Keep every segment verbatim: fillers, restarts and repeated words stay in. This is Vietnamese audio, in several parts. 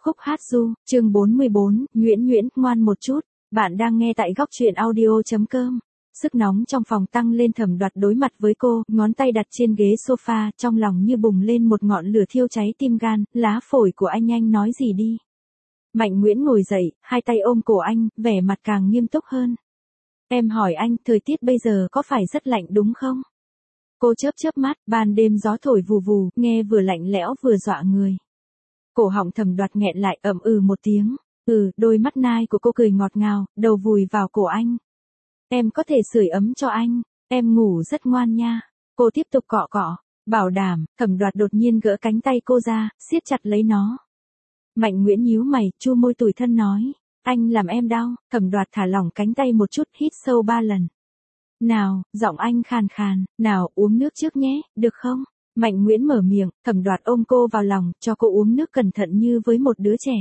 Khúc hát du, chương bốn mươi bốn, Nguyễn Nguyễn, ngoan một chút. Bạn đang nghe tại góc truyện audio chấm com. Sức nóng trong phòng tăng lên, Thẩm Đoạt đối mặt với cô, ngón tay đặt trên ghế sofa, trong lòng như bùng lên một ngọn lửa thiêu cháy tim gan. Lá phổi của anh, anh nói gì đi. Mạnh Nguyễn ngồi dậy, hai tay ôm cổ anh, vẻ mặt càng nghiêm túc hơn. Em hỏi anh, thời tiết bây giờ có phải rất lạnh đúng không? Cô chớp chớp mắt, ban đêm gió thổi vù vù, nghe vừa lạnh lẽo vừa dọa người. Cổ họng Thẩm Đoạt nghẹn lại, ậm ừ một tiếng. Ừ, đôi mắt nai của cô cười ngọt ngào, đầu vùi vào cổ anh. Em có thể sưởi ấm cho anh, em ngủ rất ngoan nha. Cô tiếp tục cọ cọ, bảo đảm. Thẩm Đoạt đột nhiên gỡ cánh tay cô ra, siết chặt lấy nó. Mạnh Nguyễn nhíu mày, chu môi tủi thân nói. Anh làm em đau. Thẩm Đoạt thả lỏng cánh tay một chút, hít sâu ba lần. Nào, giọng anh khàn khàn, nào uống nước trước nhé, được không? Mạnh Nguyễn mở miệng, Thẩm Đoạt ôm cô vào lòng, cho cô uống nước cẩn thận như với một đứa trẻ.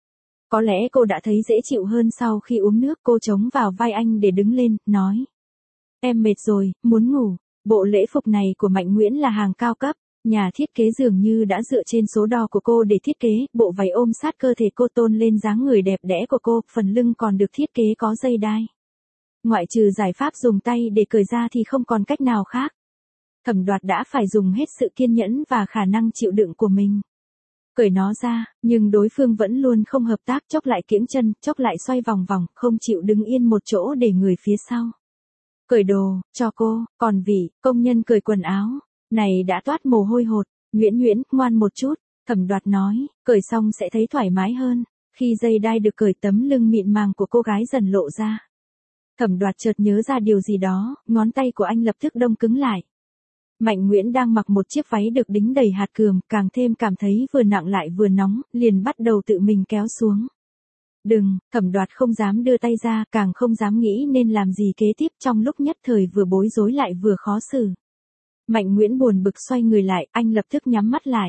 Có lẽ cô đã thấy dễ chịu hơn sau khi uống nước. Cô chống vào vai anh để đứng lên, nói. Em mệt rồi, muốn ngủ. Bộ lễ phục này của Mạnh Nguyễn là hàng cao cấp. Nhà thiết kế dường như đã dựa trên số đo của cô để thiết kế. Bộ váy ôm sát cơ thể cô, tôn lên dáng người đẹp đẽ của cô. Phần lưng còn được thiết kế có dây đai. Ngoại trừ giải pháp dùng tay để cởi ra thì không còn cách nào khác. Thẩm Đoạt đã phải dùng hết sự kiên nhẫn và khả năng chịu đựng của mình. Cởi nó ra, nhưng đối phương vẫn luôn không hợp tác, chốc lại kiễng chân, chốc lại xoay vòng vòng, không chịu đứng yên một chỗ để người phía sau. Cởi đồ, cho cô, còn Vị, công nhân cởi quần áo, này đã toát mồ hôi hột. Nguyễn Nguyễn, ngoan một chút, Thẩm Đoạt nói, cởi xong sẽ thấy thoải mái hơn. Khi dây đai được cởi, tấm lưng mịn màng của cô gái dần lộ ra. Thẩm Đoạt chợt nhớ ra điều gì đó, ngón tay của anh lập tức đông cứng lại. Mạnh Nguyễn đang mặc một chiếc váy được đính đầy hạt cườm, càng thêm cảm thấy vừa nặng lại vừa nóng, liền bắt đầu tự mình kéo xuống. Đừng, Thẩm Đoạt không dám đưa tay ra, càng không dám nghĩ nên làm gì kế tiếp, trong lúc nhất thời vừa bối rối lại vừa khó xử. Mạnh Nguyễn buồn bực xoay người lại, anh lập tức nhắm mắt lại.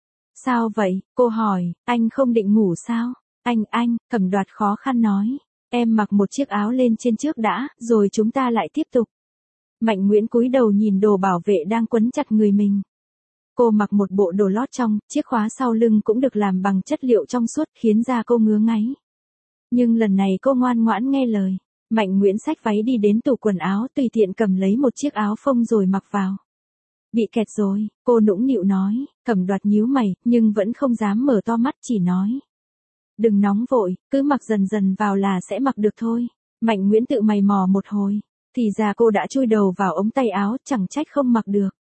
Sao vậy? Cô hỏi, anh không định ngủ sao? Anh, anh, Thẩm Đoạt khó khăn nói. Em mặc một chiếc áo lên trên trước đã, rồi chúng ta lại tiếp tục. Mạnh Nguyễn cúi đầu nhìn đồ bảo vệ đang quấn chặt người mình. Cô mặc một bộ đồ lót trong, chiếc khóa sau lưng cũng được làm bằng chất liệu trong suốt, khiến da cô ngứa ngáy. Nhưng lần này cô ngoan ngoãn nghe lời. Mạnh Nguyễn xách váy đi đến tủ quần áo, tùy tiện cầm lấy một chiếc áo phông rồi mặc vào. Bị kẹt rồi, cô nũng nịu nói. Thẩm Đoạt nhíu mày, nhưng vẫn không dám mở to mắt, chỉ nói. Đừng nóng vội, cứ mặc dần dần vào là sẽ mặc được thôi. Mạnh Nguyễn tự mày mò một hồi. Thì ra cô đã chui đầu vào ống tay áo, chẳng trách không mặc được.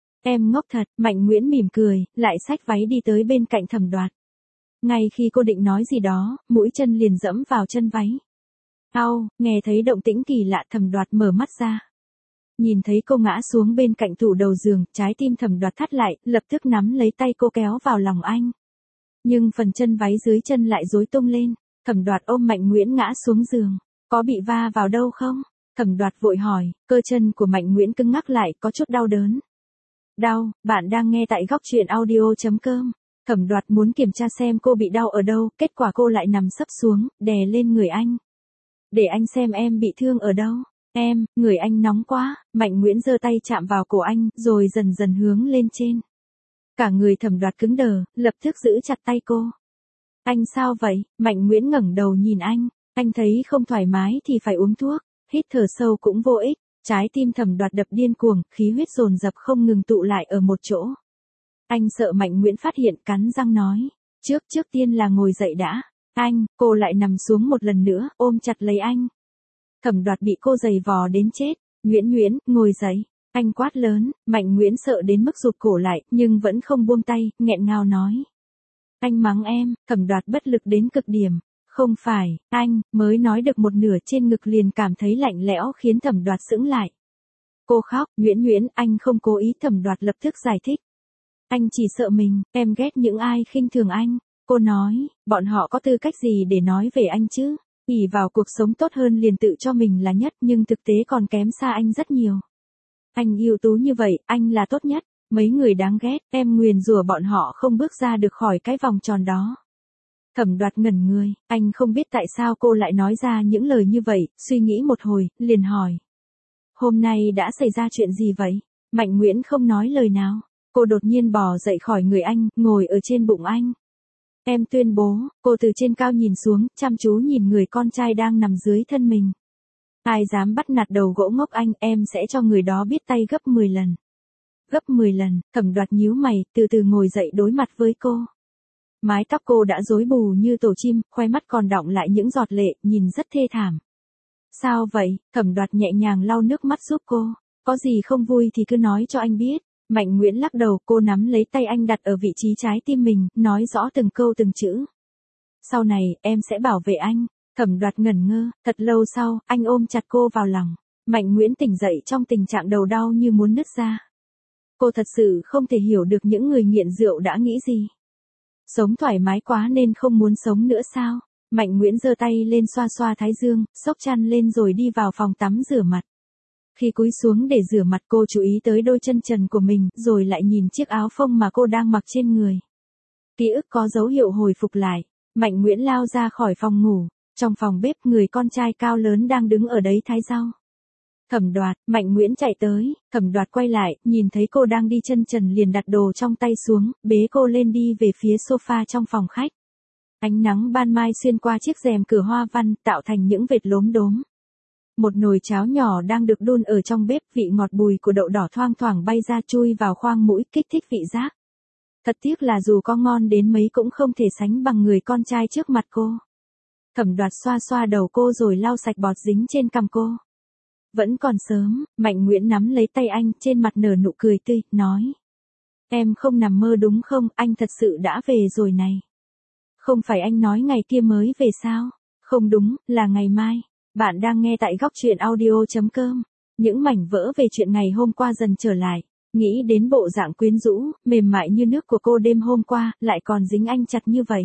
Em ngốc thật. Mạnh Nguyễn mỉm cười, lại xách váy đi tới bên cạnh Thẩm Đoạt. Ngay khi cô định nói gì đó, mũi chân liền dẫm vào chân váy. Au, nghe thấy động tĩnh kỳ lạ, Thẩm Đoạt mở mắt ra. Nhìn thấy cô ngã xuống bên cạnh tủ đầu giường, trái tim Thẩm Đoạt thắt lại, lập tức nắm lấy tay cô kéo vào lòng anh. Nhưng phần chân váy dưới chân lại rối tung lên. Thẩm Đoạt ôm Mạnh Nguyễn ngã xuống giường. Có bị va vào đâu không? Thẩm Đoạt vội hỏi, cơ chân của Mạnh Nguyễn cứng ngắc lại, có chút đau đớn. Đau, bạn đang nghe tại góc truyện audio chấm com. Thẩm Đoạt muốn kiểm tra xem cô bị đau ở đâu, kết quả cô lại nằm sấp xuống, đè lên người anh. Để anh xem em bị thương ở đâu. Em, người anh nóng quá. Mạnh Nguyễn giơ tay chạm vào cổ anh, rồi dần dần hướng lên trên. Cả người Thẩm Đoạt cứng đờ, lập tức giữ chặt tay cô. Anh sao vậy? Mạnh Nguyễn ngẩng đầu nhìn anh. Anh thấy không thoải mái thì phải uống thuốc. Hít thở sâu cũng vô ích. Trái tim Thẩm Đoạt đập điên cuồng, khí huyết dồn dập không ngừng tụ lại ở một chỗ. Anh sợ Mạnh Nguyễn phát hiện, cắn răng nói. Trước trước tiên là ngồi dậy đã. Anh, cô lại nằm xuống một lần nữa, ôm chặt lấy anh. Thẩm Đoạt bị cô giày vò đến chết. Nguyễn Nguyễn, ngồi dậy. Anh quát lớn. Mạnh Nguyễn sợ đến mức rụt cổ lại, nhưng vẫn không buông tay, nghẹn ngào nói. Anh mắng em. Thẩm Đoạt bất lực đến cực điểm. Không phải, anh, mới nói được một nửa trên ngực liền cảm thấy lạnh lẽo, khiến Thẩm Đoạt sững lại. Cô khóc. Nguyễn Nguyễn, anh không cố ý. Thẩm Đoạt lập tức giải thích. Anh chỉ sợ mình, em ghét những ai khinh thường anh. Cô nói, bọn họ có tư cách gì để nói về anh chứ? Ỷ vào cuộc sống tốt hơn liền tự cho mình là nhất, nhưng thực tế còn kém xa anh rất nhiều. Anh ưu tú như vậy, anh là tốt nhất. Mấy người đáng ghét, em nguyền rủa bọn họ không bước ra được khỏi cái vòng tròn đó. Thẩm Đoạt ngẩn người, anh không biết tại sao cô lại nói ra những lời như vậy, suy nghĩ một hồi, liền hỏi. Hôm nay đã xảy ra chuyện gì vậy? Mạnh Nguyễn không nói lời nào. Cô đột nhiên bò dậy khỏi người anh, ngồi ở trên bụng anh. Em tuyên bố, cô từ trên cao nhìn xuống, chăm chú nhìn người con trai đang nằm dưới thân mình. Ai dám bắt nạt đầu gỗ ngốc anh, em sẽ cho người đó biết tay gấp mười lần. Gấp mười lần, Thẩm Đoạt nhíu mày, từ từ ngồi dậy đối mặt với cô. Mái tóc cô đã rối bù như tổ chim, khoe mắt còn đọng lại những giọt lệ, nhìn rất thê thảm. Sao vậy? Thẩm Đoạt nhẹ nhàng lau nước mắt giúp cô. Có gì không vui thì cứ nói cho anh biết. Mạnh Nguyễn lắc đầu, cô nắm lấy tay anh đặt ở vị trí trái tim mình, nói rõ từng câu từng chữ. Sau này, em sẽ bảo vệ anh. Thẩm Đoạt ngẩn ngơ, thật lâu sau, anh ôm chặt cô vào lòng. Mạnh Nguyễn tỉnh dậy trong tình trạng đầu đau như muốn nứt ra. Cô thật sự không thể hiểu được những người nghiện rượu đã nghĩ gì. Sống thoải mái quá nên không muốn sống nữa sao? Mạnh Nguyễn giơ tay lên xoa xoa thái dương, xốc chăn lên rồi đi vào phòng tắm rửa mặt. Khi cúi xuống để rửa mặt cô chú ý tới đôi chân trần của mình, rồi lại nhìn chiếc áo phông mà cô đang mặc trên người. Ký ức có dấu hiệu hồi phục lại. Mạnh Nguyễn lao ra khỏi phòng ngủ. Trong phòng bếp người con trai cao lớn đang đứng ở đấy thái rau. Thẩm Đoạt, Mạnh Nguyễn chạy tới, Thẩm Đoạt quay lại, nhìn thấy cô đang đi chân trần liền đặt đồ trong tay xuống, bế cô lên đi về phía sofa trong phòng khách. Ánh nắng ban mai xuyên qua chiếc rèm cửa hoa văn, tạo thành những vệt lốm đốm. Một nồi cháo nhỏ đang được đun ở trong bếp, vị ngọt bùi của đậu đỏ thoang thoảng bay ra chui vào khoang mũi, kích thích vị giác. Thật tiếc là dù có ngon đến mấy cũng không thể sánh bằng người con trai trước mặt cô. Thẩm Đoạt xoa xoa đầu cô rồi lau sạch bọt dính trên cằm cô. Vẫn còn sớm, Mạnh Nguyễn nắm lấy tay anh, trên mặt nở nụ cười tươi, nói. Em không nằm mơ đúng không, anh thật sự đã về rồi này. Không phải anh nói ngày kia mới về sao? Không đúng, là ngày mai. Bạn đang nghe tại góc truyện audio chấm com. Những mảnh vỡ về chuyện ngày hôm qua dần trở lại. Nghĩ đến bộ dạng quyến rũ, mềm mại như nước của cô đêm hôm qua, lại còn dính anh chặt như vậy.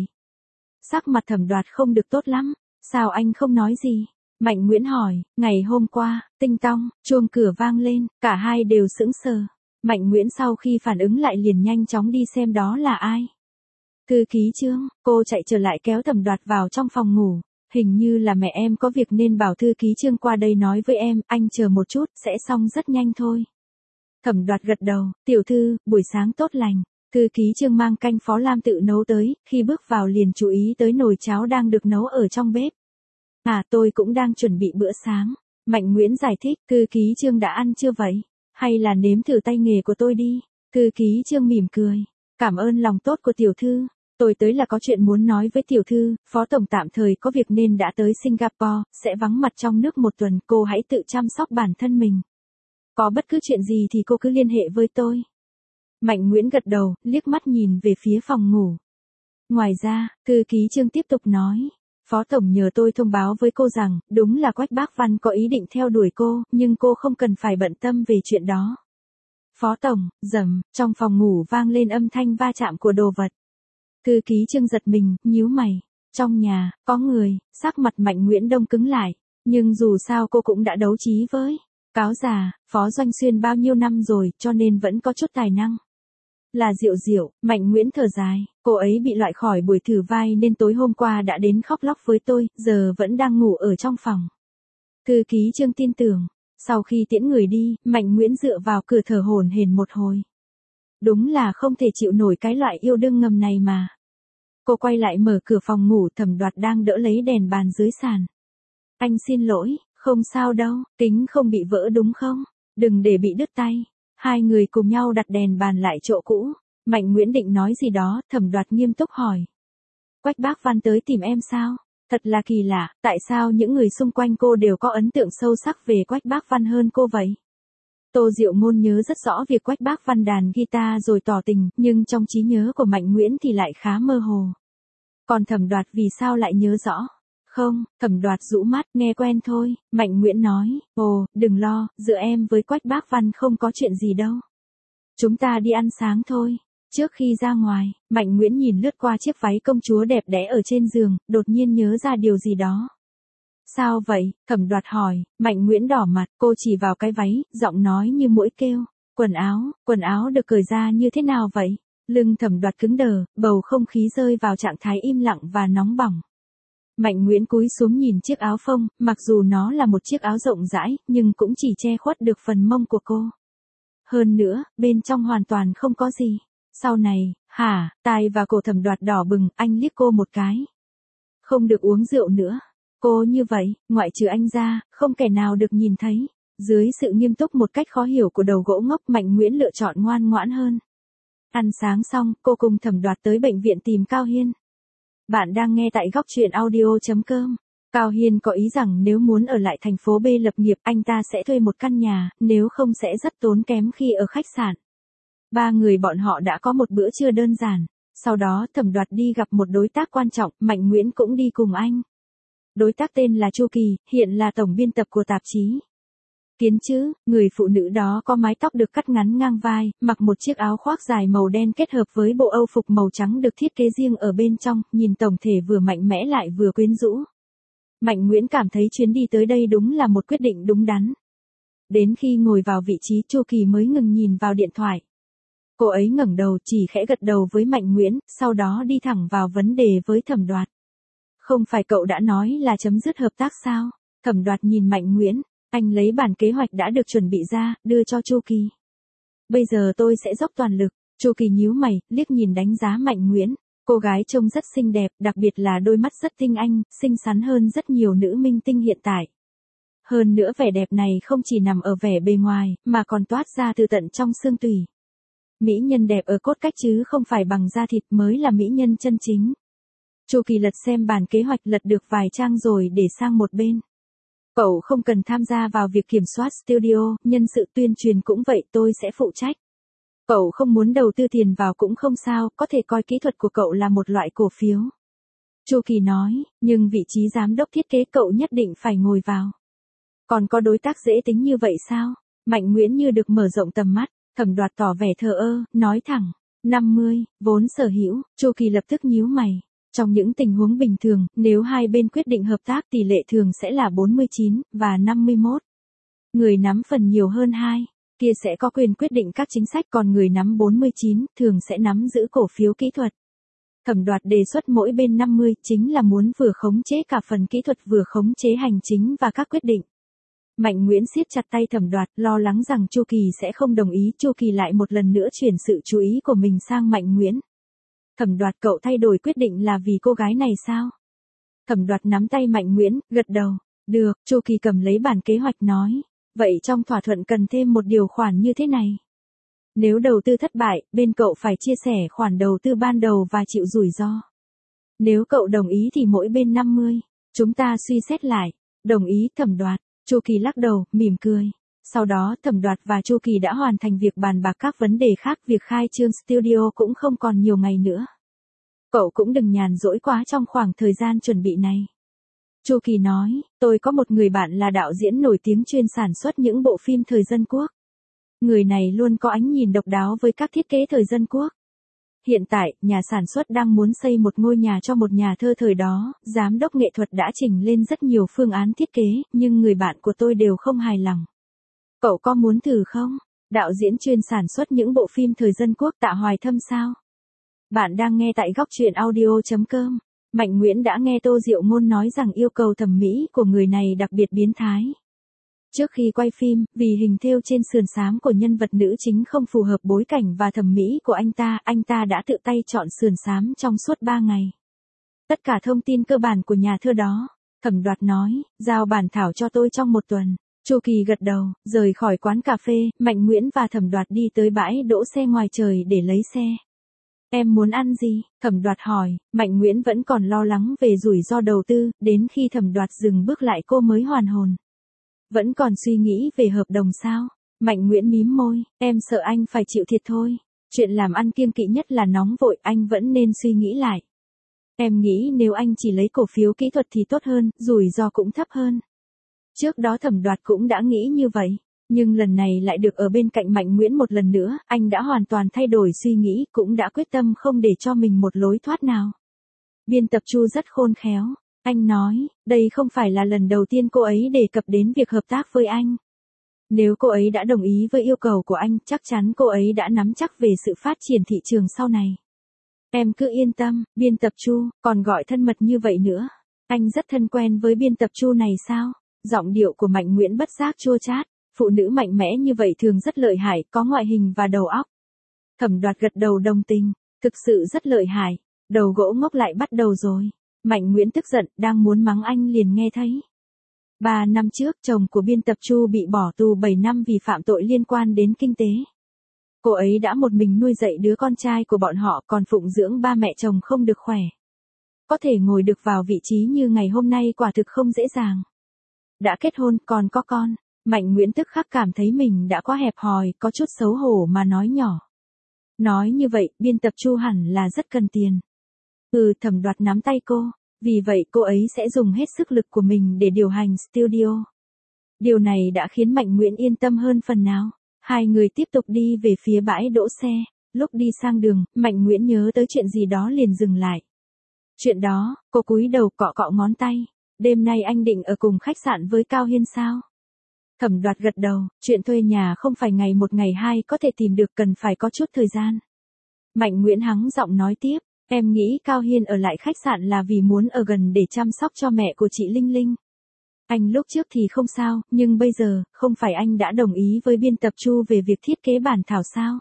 Sắc mặt Thẩm Đoạt không được tốt lắm. Sao anh không nói gì? Mạnh Nguyễn hỏi, ngày hôm qua, tinh tong, chuông cửa vang lên, cả hai đều sững sờ. Mạnh Nguyễn sau khi phản ứng lại liền nhanh chóng đi xem đó là ai. Thư ký Trương, cô chạy trở lại kéo Thẩm Đoạt vào trong phòng ngủ. Hình như là mẹ em có việc nên bảo thư ký Trương qua đây nói với em, anh chờ một chút, sẽ xong rất nhanh thôi. Thẩm Đoạt gật đầu, tiểu thư, buổi sáng tốt lành. Thư ký Trương mang canh Phó Lam tự nấu tới, khi bước vào liền chú ý tới nồi cháo đang được nấu ở trong bếp. À, tôi cũng đang chuẩn bị bữa sáng. Mạnh Nguyễn giải thích, thư ký Trương đã ăn chưa vậy? Hay là nếm thử tay nghề của tôi đi? Thư ký Trương mỉm cười. Cảm ơn lòng tốt của tiểu thư. Tôi tới là có chuyện muốn nói với tiểu thư, phó tổng tạm thời có việc nên đã tới Singapore, sẽ vắng mặt trong nước một tuần, cô hãy tự chăm sóc bản thân mình. Có bất cứ chuyện gì thì cô cứ liên hệ với tôi. Mạnh Nguyễn gật đầu, liếc mắt nhìn về phía phòng ngủ. Ngoài ra, thư ký Trương tiếp tục nói. Phó tổng nhờ tôi thông báo với cô rằng, đúng là Quách Bác Văn có ý định theo đuổi cô, nhưng cô không cần phải bận tâm về chuyện đó. Phó tổng, rầm, trong phòng ngủ vang lên âm thanh va chạm của đồ vật. Thư ký Trương giật mình, nhíu mày. Trong nhà, có người, sắc mặt Mạnh Nguyễn đông cứng lại. Nhưng dù sao cô cũng đã đấu trí với cáo già, Phó Doanh Xuyên bao nhiêu năm rồi, cho nên vẫn có chút tài năng. Là Diệu Diệu, Mạnh Nguyễn thở dài, cô ấy bị loại khỏi buổi thử vai nên tối hôm qua đã đến khóc lóc với tôi, giờ vẫn đang ngủ ở trong phòng. Thư ký Trương tin tưởng. Sau khi tiễn người đi, Mạnh Nguyễn dựa vào cửa thở hổn hển một hồi. Đúng là không thể chịu nổi cái loại yêu đương ngầm này mà. Cô quay lại mở cửa phòng ngủ, Thẩm Đoạt đang đỡ lấy đèn bàn dưới sàn. Anh xin lỗi, không sao đâu, kính không bị vỡ đúng không? Đừng để bị đứt tay. Hai người cùng nhau đặt đèn bàn lại chỗ cũ. Mạnh Nguyễn định nói gì đó, Thẩm Đoạt nghiêm túc hỏi. Quách Bác Văn tới tìm em sao? Thật là kỳ lạ, tại sao những người xung quanh cô đều có ấn tượng sâu sắc về Quách Bác Văn hơn cô vậy? Tô Diệu Ngôn nhớ rất rõ việc Quách Bác Văn đàn guitar rồi tỏ tình, nhưng trong trí nhớ của Mạnh Nguyễn thì lại khá mơ hồ. Còn Thẩm Đoạt vì sao lại nhớ rõ? Không, Thẩm Đoạt rũ mắt, nghe quen thôi, Mạnh Nguyễn nói, ồ, đừng lo, giữa em với Quách Bác Văn không có chuyện gì đâu. Chúng ta đi ăn sáng thôi. Trước khi ra ngoài, Mạnh Nguyễn nhìn lướt qua chiếc váy công chúa đẹp đẽ ở trên giường, đột nhiên nhớ ra điều gì đó. Sao vậy? Thẩm Đoạt hỏi. Mạnh Nguyễn đỏ mặt, cô chỉ vào cái váy, giọng nói như muỗi kêu. Quần áo, quần áo được cởi ra như thế nào vậy? Lưng Thẩm Đoạt cứng đờ, bầu không khí rơi vào trạng thái im lặng và nóng bỏng. Mạnh Nguyễn cúi xuống nhìn chiếc áo phông, mặc dù nó là một chiếc áo rộng rãi, nhưng cũng chỉ che khuất được phần mông của cô. Hơn nữa, bên trong hoàn toàn không có gì. Sau này, hả, tai và cổ Thẩm Đoạt đỏ bừng, anh liếc cô một cái. Không được uống rượu nữa. Cô như vậy, ngoại trừ anh ra, không kẻ nào được nhìn thấy. Dưới sự nghiêm túc một cách khó hiểu của đầu gỗ ngốc, Mạnh Nguyễn lựa chọn ngoan ngoãn hơn. Ăn sáng xong, cô cùng Thẩm Đoạt tới bệnh viện tìm Cao Hiên. Bạn đang nghe tại góc truyện audio.com. Cao Hiên có ý rằng nếu muốn ở lại thành phố B lập nghiệp, anh ta sẽ thuê một căn nhà, nếu không sẽ rất tốn kém khi ở khách sạn. Ba người bọn họ đã có một bữa trưa đơn giản. Sau đó Thẩm Đoạt đi gặp một đối tác quan trọng, Mạnh Nguyễn cũng đi cùng anh. Đối tác tên là Chu Kỳ, hiện là tổng biên tập của tạp chí Kiến Chữ. Người phụ nữ đó có mái tóc được cắt ngắn ngang vai, mặc một chiếc áo khoác dài màu đen kết hợp với bộ âu phục màu trắng được thiết kế riêng ở bên trong, nhìn tổng thể vừa mạnh mẽ lại vừa quyến rũ. Mạnh Nguyễn cảm thấy chuyến đi tới đây đúng là một quyết định đúng đắn. Đến khi ngồi vào vị trí, Chu Kỳ mới ngừng nhìn vào điện thoại. Cô ấy ngẩng đầu chỉ khẽ gật đầu với Mạnh Nguyễn, sau đó đi thẳng vào vấn đề với Thẩm Đoạt. Không phải cậu đã nói là chấm dứt hợp tác sao? Thẩm Đoạt nhìn Mạnh Nguyễn, anh lấy bản kế hoạch đã được chuẩn bị ra, đưa cho Chu Kỳ. Bây giờ tôi sẽ dốc toàn lực. Chu Kỳ nhíu mày, liếc nhìn đánh giá Mạnh Nguyễn. Cô gái trông rất xinh đẹp, đặc biệt là đôi mắt rất tinh anh, xinh xắn hơn rất nhiều nữ minh tinh hiện tại. Hơn nữa vẻ đẹp này không chỉ nằm ở vẻ bề ngoài, mà còn toát ra từ tận trong xương tủy. Mỹ nhân đẹp ở cốt cách chứ không phải bằng da thịt mới là mỹ nhân chân chính. Chu Kỳ lật xem bản kế hoạch, lật được vài trang rồi để sang một bên. Cậu không cần tham gia vào việc kiểm soát studio, nhân sự tuyên truyền cũng vậy, tôi sẽ phụ trách. Cậu không muốn đầu tư tiền vào cũng không sao, có thể coi kỹ thuật của cậu là một loại cổ phiếu. Chu Kỳ nói, nhưng vị trí giám đốc thiết kế cậu nhất định phải ngồi vào. Còn có đối tác dễ tính như vậy sao? Mạnh Nguyễn như được mở rộng tầm mắt. Thẩm Đoạt tỏ vẻ thờ ơ, nói thẳng, năm mươi, vốn sở hữu. Chu Kỳ lập tức nhíu mày. Trong những tình huống bình thường, nếu hai bên quyết định hợp tác, tỷ lệ thường sẽ là bốn mươi chín và năm mươi mốt. Người nắm phần nhiều hơn hai, kia sẽ có quyền quyết định các chính sách, còn người nắm bốn mươi chín thường sẽ nắm giữ cổ phiếu kỹ thuật. Thẩm Đoạt đề xuất mỗi bên năm mươi, chính là muốn vừa khống chế cả phần kỹ thuật vừa khống chế hành chính và các quyết định. Mạnh Nguyễn siết chặt tay Thẩm Đoạt, lo lắng rằng Chu Kỳ sẽ không đồng ý. Chu Kỳ lại một lần nữa chuyển sự chú ý của mình sang Mạnh Nguyễn. Thẩm Đoạt, cậu thay đổi quyết định là vì cô gái này sao? Thẩm Đoạt nắm tay Mạnh Nguyễn, gật đầu. Được. Chu Kỳ cầm lấy bản kế hoạch nói. Vậy trong thỏa thuận cần thêm một điều khoản như thế này. Nếu đầu tư thất bại, bên cậu phải chia sẻ khoản đầu tư ban đầu và chịu rủi ro. Nếu cậu đồng ý thì mỗi bên năm mươi. Chúng ta suy xét lại. Đồng ý. Thẩm Đoạt. Chu Kỳ lắc đầu, mỉm cười. Sau đó Thẩm Đoạt và Chu Kỳ đã hoàn thành việc bàn bạc các vấn đề khác, việc khai trương studio cũng không còn nhiều ngày nữa. Cậu cũng đừng nhàn rỗi quá trong khoảng thời gian chuẩn bị này. Chu Kỳ nói, tôi có một người bạn là đạo diễn nổi tiếng chuyên sản xuất những bộ phim thời dân quốc. Người này luôn có ánh nhìn độc đáo với các thiết kế thời dân quốc. Hiện tại, nhà sản xuất đang muốn xây một ngôi nhà cho một nhà thơ thời đó, giám đốc nghệ thuật đã trình lên rất nhiều phương án thiết kế, nhưng người bạn của tôi đều không hài lòng. Cậu có muốn thử không? Đạo diễn chuyên sản xuất những bộ phim thời dân quốc Tạ Hoài Thâm sao? Bạn đang nghe tại góc truyện audio.com. Mạnh Nguyễn đã nghe Tô Diệu Ngôn nói rằng yêu cầu thẩm mỹ của người này đặc biệt biến thái. Trước khi quay phim, vì hình thêu trên sườn xám của nhân vật nữ chính không phù hợp bối cảnh và thẩm mỹ của anh ta, anh ta đã tự tay chọn sườn xám trong suốt ba ngày. Tất cả thông tin cơ bản của nhà thơ đó, Thẩm Đoạt nói, giao bản thảo cho tôi trong một tuần. Chu Kỳ gật đầu, rời khỏi quán cà phê, Mạnh Nguyễn và Thẩm Đoạt đi tới bãi đỗ xe ngoài trời để lấy xe. Em muốn ăn gì? Thẩm Đoạt hỏi. Mạnh Nguyễn vẫn còn lo lắng về rủi ro đầu tư, đến khi Thẩm Đoạt dừng bước lại cô mới hoàn hồn. Vẫn còn suy nghĩ về hợp đồng sao? Mạnh Nguyễn mím môi, em sợ anh phải chịu thiệt thôi. Chuyện làm ăn kiêng kỵ nhất là nóng vội, anh vẫn nên suy nghĩ lại. Em nghĩ nếu anh chỉ lấy cổ phiếu kỹ thuật thì tốt hơn, rủi ro cũng thấp hơn. Trước đó Thẩm Đoạt cũng đã nghĩ như vậy, nhưng lần này lại được ở bên cạnh Mạnh Nguyễn một lần nữa, anh đã hoàn toàn thay đổi suy nghĩ, cũng đã quyết tâm không để cho mình một lối thoát nào. Biên tập Chu rất khôn khéo. Anh nói, đây không phải là lần đầu tiên cô ấy đề cập đến việc hợp tác với anh. Nếu cô ấy đã đồng ý với yêu cầu của anh, chắc chắn cô ấy đã nắm chắc về sự phát triển thị trường sau này. Em cứ yên tâm. Biên tập Chu, còn gọi thân mật như vậy nữa. Anh rất thân quen với biên tập Chu này sao? Giọng điệu của Mạnh Nguyễn bất giác chua chát. Phụ nữ mạnh mẽ như vậy thường rất lợi hại, có ngoại hình và đầu óc. Thẩm Đoạt gật đầu đồng tình, thực sự rất lợi hại, đầu gỗ ngốc lại bắt đầu rồi. Mạnh Nguyễn tức giận, đang muốn mắng anh liền nghe thấy. Ba năm trước, chồng của biên tập Chu bị bỏ tù bảy năm vì phạm tội liên quan đến kinh tế. Cô ấy đã một mình nuôi dạy đứa con trai của bọn họ, còn phụng dưỡng ba mẹ chồng không được khỏe. Có thể ngồi được vào vị trí như ngày hôm nay quả thực không dễ dàng. Đã kết hôn, còn có con, Mạnh Nguyễn tức khắc cảm thấy mình đã quá hẹp hòi, có chút xấu hổ mà nói nhỏ. Nói như vậy, biên tập Chu hẳn là rất cần tiền. Ừ, Thẩm Đoạt nắm tay cô, vì vậy cô ấy sẽ dùng hết sức lực của mình để điều hành studio. Điều này đã khiến Mạnh Nguyễn yên tâm hơn phần nào. Hai người tiếp tục đi về phía bãi đỗ xe, lúc đi sang đường, Mạnh Nguyễn nhớ tới chuyện gì đó liền dừng lại. Chuyện đó, cô cúi đầu cọ cọ ngón tay, đêm nay anh định ở cùng khách sạn với Cao Hiên sao? Thẩm Đoạt gật đầu, chuyện thuê nhà không phải ngày một ngày hai có thể tìm được, cần phải có chút thời gian. Mạnh Nguyễn hắng giọng nói tiếp, em nghĩ Cao Hiên ở lại khách sạn là vì muốn ở gần để chăm sóc cho mẹ của chị Linh Linh. Anh lúc trước thì không sao, nhưng bây giờ, không phải anh đã đồng ý với biên tập Chu về việc thiết kế bản thảo sao?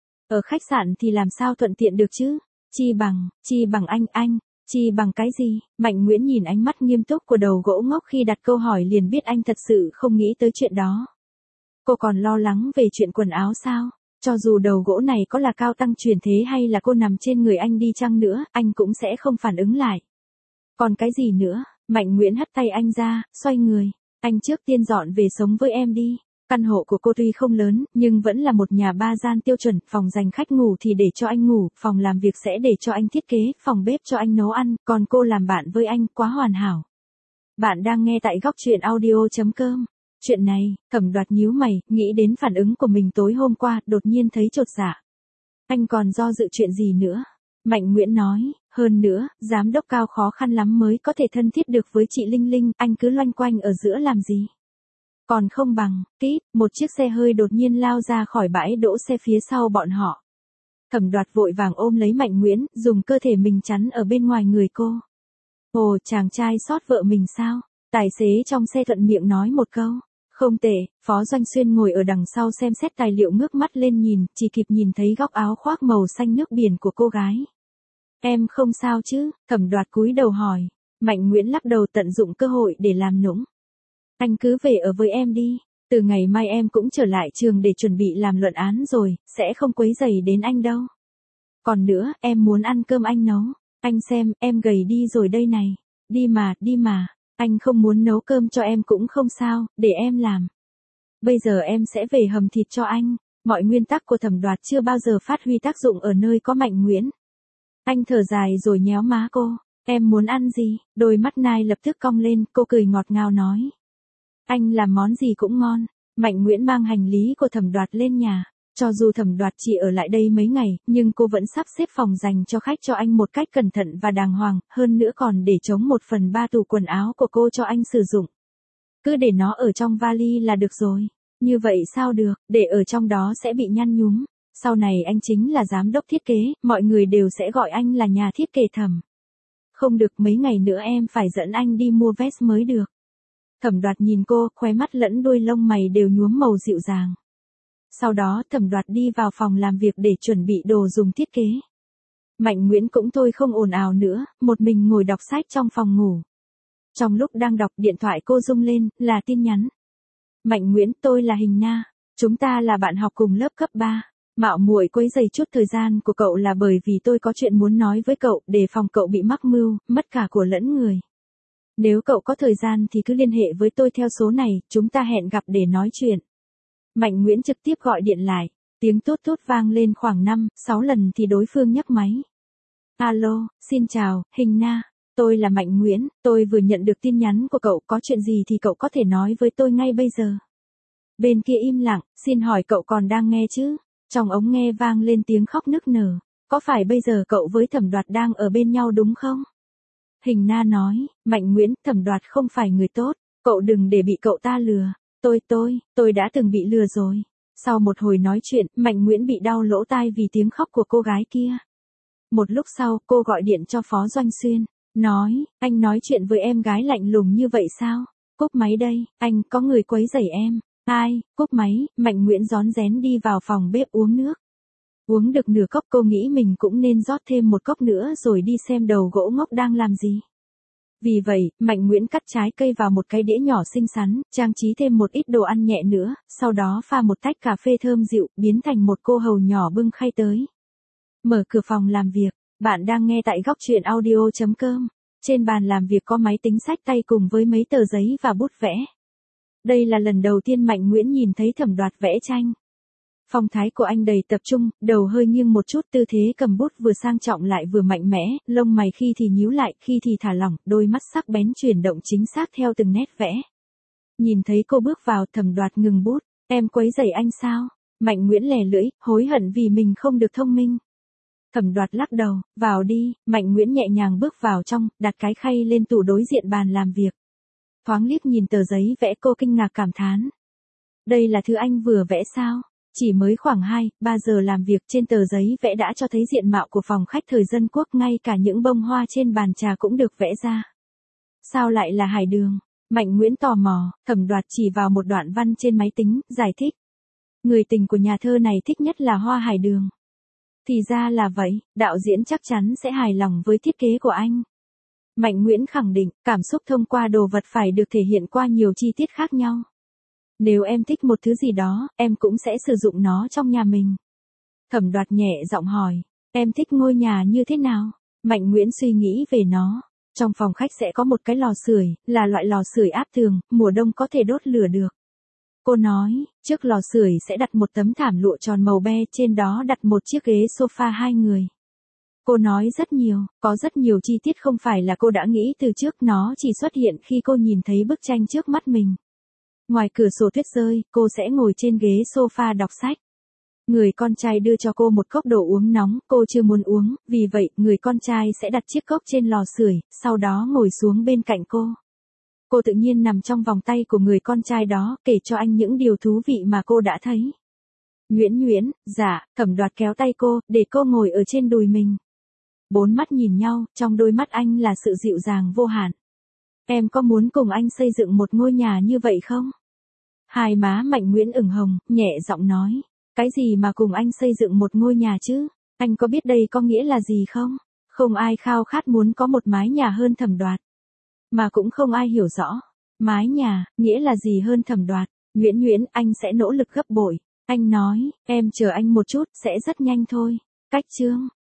Ở khách sạn thì làm sao thuận tiện được chứ? Chi bằng, chi bằng anh, anh, chi bằng cái gì? Mạnh Nguyễn nhìn ánh mắt nghiêm túc của đầu gỗ ngốc khi đặt câu hỏi liền biết anh thật sự không nghĩ tới chuyện đó. Cô còn lo lắng về chuyện quần áo sao? Cho dù đầu gỗ này có là cao tăng truyền thế hay là cô nằm trên người anh đi chăng nữa, anh cũng sẽ không phản ứng lại. Còn cái gì nữa? Mạnh Nguyễn hất tay anh ra, xoay người. Anh trước tiên dọn về sống với em đi. Căn hộ của cô tuy không lớn, nhưng vẫn là một nhà ba gian tiêu chuẩn, phòng dành khách ngủ thì để cho anh ngủ, phòng làm việc sẽ để cho anh thiết kế, phòng bếp cho anh nấu ăn, còn cô làm bạn với anh, quá hoàn hảo. Bạn đang nghe tại góc truyện audio chấm com. Chuyện này, Thẩm Đoạt nhíu mày, nghĩ đến phản ứng của mình tối hôm qua, đột nhiên thấy chột dạ. Anh còn do dự chuyện gì nữa? Mạnh Nguyễn nói, hơn nữa, giám đốc Cao khó khăn lắm mới có thể thân thiết được với chị Linh Linh, anh cứ loanh quanh ở giữa làm gì? Còn không bằng, tít, một chiếc xe hơi đột nhiên lao ra khỏi bãi đỗ xe phía sau bọn họ. Thẩm Đoạt vội vàng ôm lấy Mạnh Nguyễn, dùng cơ thể mình chắn ở bên ngoài người cô. Ồ, chàng trai sót vợ mình sao? Tài xế trong xe thuận miệng nói một câu. Không tệ, Phó Doanh Xuyên ngồi ở đằng sau xem xét tài liệu ngước mắt lên nhìn, chỉ kịp nhìn thấy góc áo khoác màu xanh nước biển của cô gái. Em không sao chứ? Thẩm Đoạt cúi đầu hỏi. Mạnh Nguyễn lắc đầu tận dụng cơ hội để làm nũng. Anh cứ về ở với em đi, từ ngày mai em cũng trở lại trường để chuẩn bị làm luận án rồi, sẽ không quấy rầy đến anh đâu. Còn nữa, em muốn ăn cơm anh nấu, anh xem, em gầy đi rồi đây này, đi mà, đi mà, anh không muốn nấu cơm cho em cũng không sao, để em làm. Bây giờ em sẽ về hầm thịt cho anh, mọi nguyên tắc của Thẩm Đoạt chưa bao giờ phát huy tác dụng ở nơi có Mạnh Nguyễn. Anh thở dài rồi nhéo má cô, em muốn ăn gì, đôi mắt Nai lập tức cong lên, cô cười ngọt ngào nói. Anh làm món gì cũng ngon. Mạnh Nguyễn mang hành lý của Thẩm Đoạt lên nhà. Cho dù Thẩm Đoạt chỉ ở lại đây mấy ngày, nhưng cô vẫn sắp xếp phòng dành cho khách cho anh một cách cẩn thận và đàng hoàng, hơn nữa còn để trống một phần ba tủ quần áo của cô cho anh sử dụng. Cứ để nó ở trong vali là được rồi. Như vậy sao được, để ở trong đó sẽ bị nhăn nhúm. Sau này anh chính là giám đốc thiết kế, mọi người đều sẽ gọi anh là nhà thiết kế Thẩm. Không được, mấy ngày nữa em phải dẫn anh đi mua vest mới được. Thẩm Đoạt nhìn cô, khóe mắt lẫn đuôi lông mày đều nhuốm màu dịu dàng. Sau đó Thẩm Đoạt đi vào phòng làm việc để chuẩn bị đồ dùng thiết kế. Mạnh Nguyễn cũng thôi không ồn ào nữa, một mình ngồi đọc sách trong phòng ngủ. Trong lúc đang đọc, điện thoại cô rung lên, là tin nhắn. Mạnh Nguyễn, tôi là Hình Na, chúng ta là bạn học cùng lớp cấp ba. Mạo muội quấy rầy chút thời gian của cậu là bởi vì tôi có chuyện muốn nói với cậu, đề phòng cậu bị mắc mưu, mất cả của lẫn người. Nếu cậu có thời gian thì cứ liên hệ với tôi theo số này, chúng ta hẹn gặp để nói chuyện. Mạnh Nguyễn trực tiếp gọi điện lại, tiếng tút tút vang lên khoảng năm, sáu lần thì đối phương nhấc máy. Alo, xin chào, Hình Na, tôi là Mạnh Nguyễn, tôi vừa nhận được tin nhắn của cậu, có chuyện gì thì cậu có thể nói với tôi ngay bây giờ. Bên kia im lặng, xin hỏi cậu còn đang nghe chứ? Trong ống nghe vang lên tiếng khóc nức nở, có phải bây giờ cậu với Thẩm Đoạt đang ở bên nhau đúng không? Hình Na nói, Mạnh Nguyễn, Thẩm Đoạt không phải người tốt, cậu đừng để bị cậu ta lừa. Tôi tôi, tôi đã từng bị lừa rồi. Sau một hồi nói chuyện, Mạnh Nguyễn bị đau lỗ tai vì tiếng khóc của cô gái kia. Một lúc sau, cô gọi điện cho Phó Doanh Xuyên, nói, anh nói chuyện với em gái lạnh lùng như vậy sao? Cúp máy đây, anh, có người quấy rầy em. Ai? Cúp máy, Mạnh Nguyễn rón rén đi vào phòng bếp uống nước. Uống được nửa cốc cô nghĩ mình cũng nên rót thêm một cốc nữa rồi đi xem đầu gỗ ngốc đang làm gì. Vì vậy, Mạnh Nguyễn cắt trái cây vào một cái đĩa nhỏ xinh xắn, trang trí thêm một ít đồ ăn nhẹ nữa, sau đó pha một tách cà phê thơm dịu, biến thành một cô hầu nhỏ bưng khay tới. Mở cửa phòng làm việc, bạn đang nghe tại góc truyện audio chấm com. Trên bàn làm việc có máy tính xách tay cùng với mấy tờ giấy và bút vẽ. Đây là lần đầu tiên Mạnh Nguyễn nhìn thấy Thẩm Đoạt vẽ tranh. Phong thái của anh đầy tập trung, đầu hơi nghiêng một chút, tư thế cầm bút vừa sang trọng lại vừa mạnh mẽ, lông mày khi thì nhíu lại, khi thì thả lỏng, đôi mắt sắc bén chuyển động chính xác theo từng nét vẽ. Nhìn thấy cô bước vào, Thẩm Đoạt ngừng bút, em quấy rầy anh sao? Mạnh Nguyễn lè lưỡi, hối hận vì mình không được thông minh. Thẩm Đoạt lắc đầu, vào đi. Mạnh Nguyễn nhẹ nhàng bước vào trong, đặt cái khay lên tủ đối diện bàn làm việc. Thoáng liếc nhìn tờ giấy vẽ, cô kinh ngạc cảm thán. Đây là thứ anh vừa vẽ sao? Chỉ mới khoảng hai, ba giờ làm việc, trên tờ giấy vẽ đã cho thấy diện mạo của phòng khách thời dân quốc, ngay cả những bông hoa trên bàn trà cũng được vẽ ra. Sao lại là hải đường? Mạnh Nguyễn tò mò. Thẩm Đoạt chỉ vào một đoạn văn trên máy tính, giải thích. Người tình của nhà thơ này thích nhất là hoa hải đường. Thì ra là vậy, đạo diễn chắc chắn sẽ hài lòng với thiết kế của anh. Mạnh Nguyễn khẳng định, cảm xúc thông qua đồ vật phải được thể hiện qua nhiều chi tiết khác nhau. Nếu em thích một thứ gì đó, em cũng sẽ sử dụng nó trong nhà mình. Thẩm Đoạt nhẹ giọng hỏi, em thích ngôi nhà như thế nào? Mạnh Nguyễn suy nghĩ về nó. Trong phòng khách sẽ có một cái lò sưởi, là loại lò sưởi áp tường, mùa đông có thể đốt lửa được. Cô nói, trước lò sưởi sẽ đặt một tấm thảm lụa tròn màu be, trên đó đặt một chiếc ghế sofa hai người. Cô nói rất nhiều, có rất nhiều chi tiết không phải là cô đã nghĩ từ trước, nó chỉ xuất hiện khi cô nhìn thấy bức tranh trước mắt mình. Ngoài cửa sổ tuyết rơi, cô sẽ ngồi trên ghế sofa đọc sách. Người con trai đưa cho cô một cốc đồ uống nóng, cô chưa muốn uống, vì vậy, người con trai sẽ đặt chiếc cốc trên lò sưởi, sau đó ngồi xuống bên cạnh cô. Cô tự nhiên nằm trong vòng tay của người con trai đó, kể cho anh những điều thú vị mà cô đã thấy. Nguyễn Nguyễn, dạ. Thẩm Đoạt kéo tay cô, để cô ngồi ở trên đùi mình. Bốn mắt nhìn nhau, trong đôi mắt anh là sự dịu dàng vô hạn. Em có muốn cùng anh xây dựng một ngôi nhà như vậy không? Hai má Mạnh Nguyễn ửng hồng, nhẹ giọng nói. Cái gì mà cùng anh xây dựng một ngôi nhà chứ? Anh có biết đây có nghĩa là gì không? Không ai khao khát muốn có một mái nhà hơn Thẩm Đoạt. Mà cũng không ai hiểu rõ. Mái nhà, nghĩa là gì hơn Thẩm Đoạt. Nguyễn Nguyễn, anh sẽ nỗ lực gấp bội. Anh nói, em chờ anh một chút, sẽ rất nhanh thôi. Cách chương.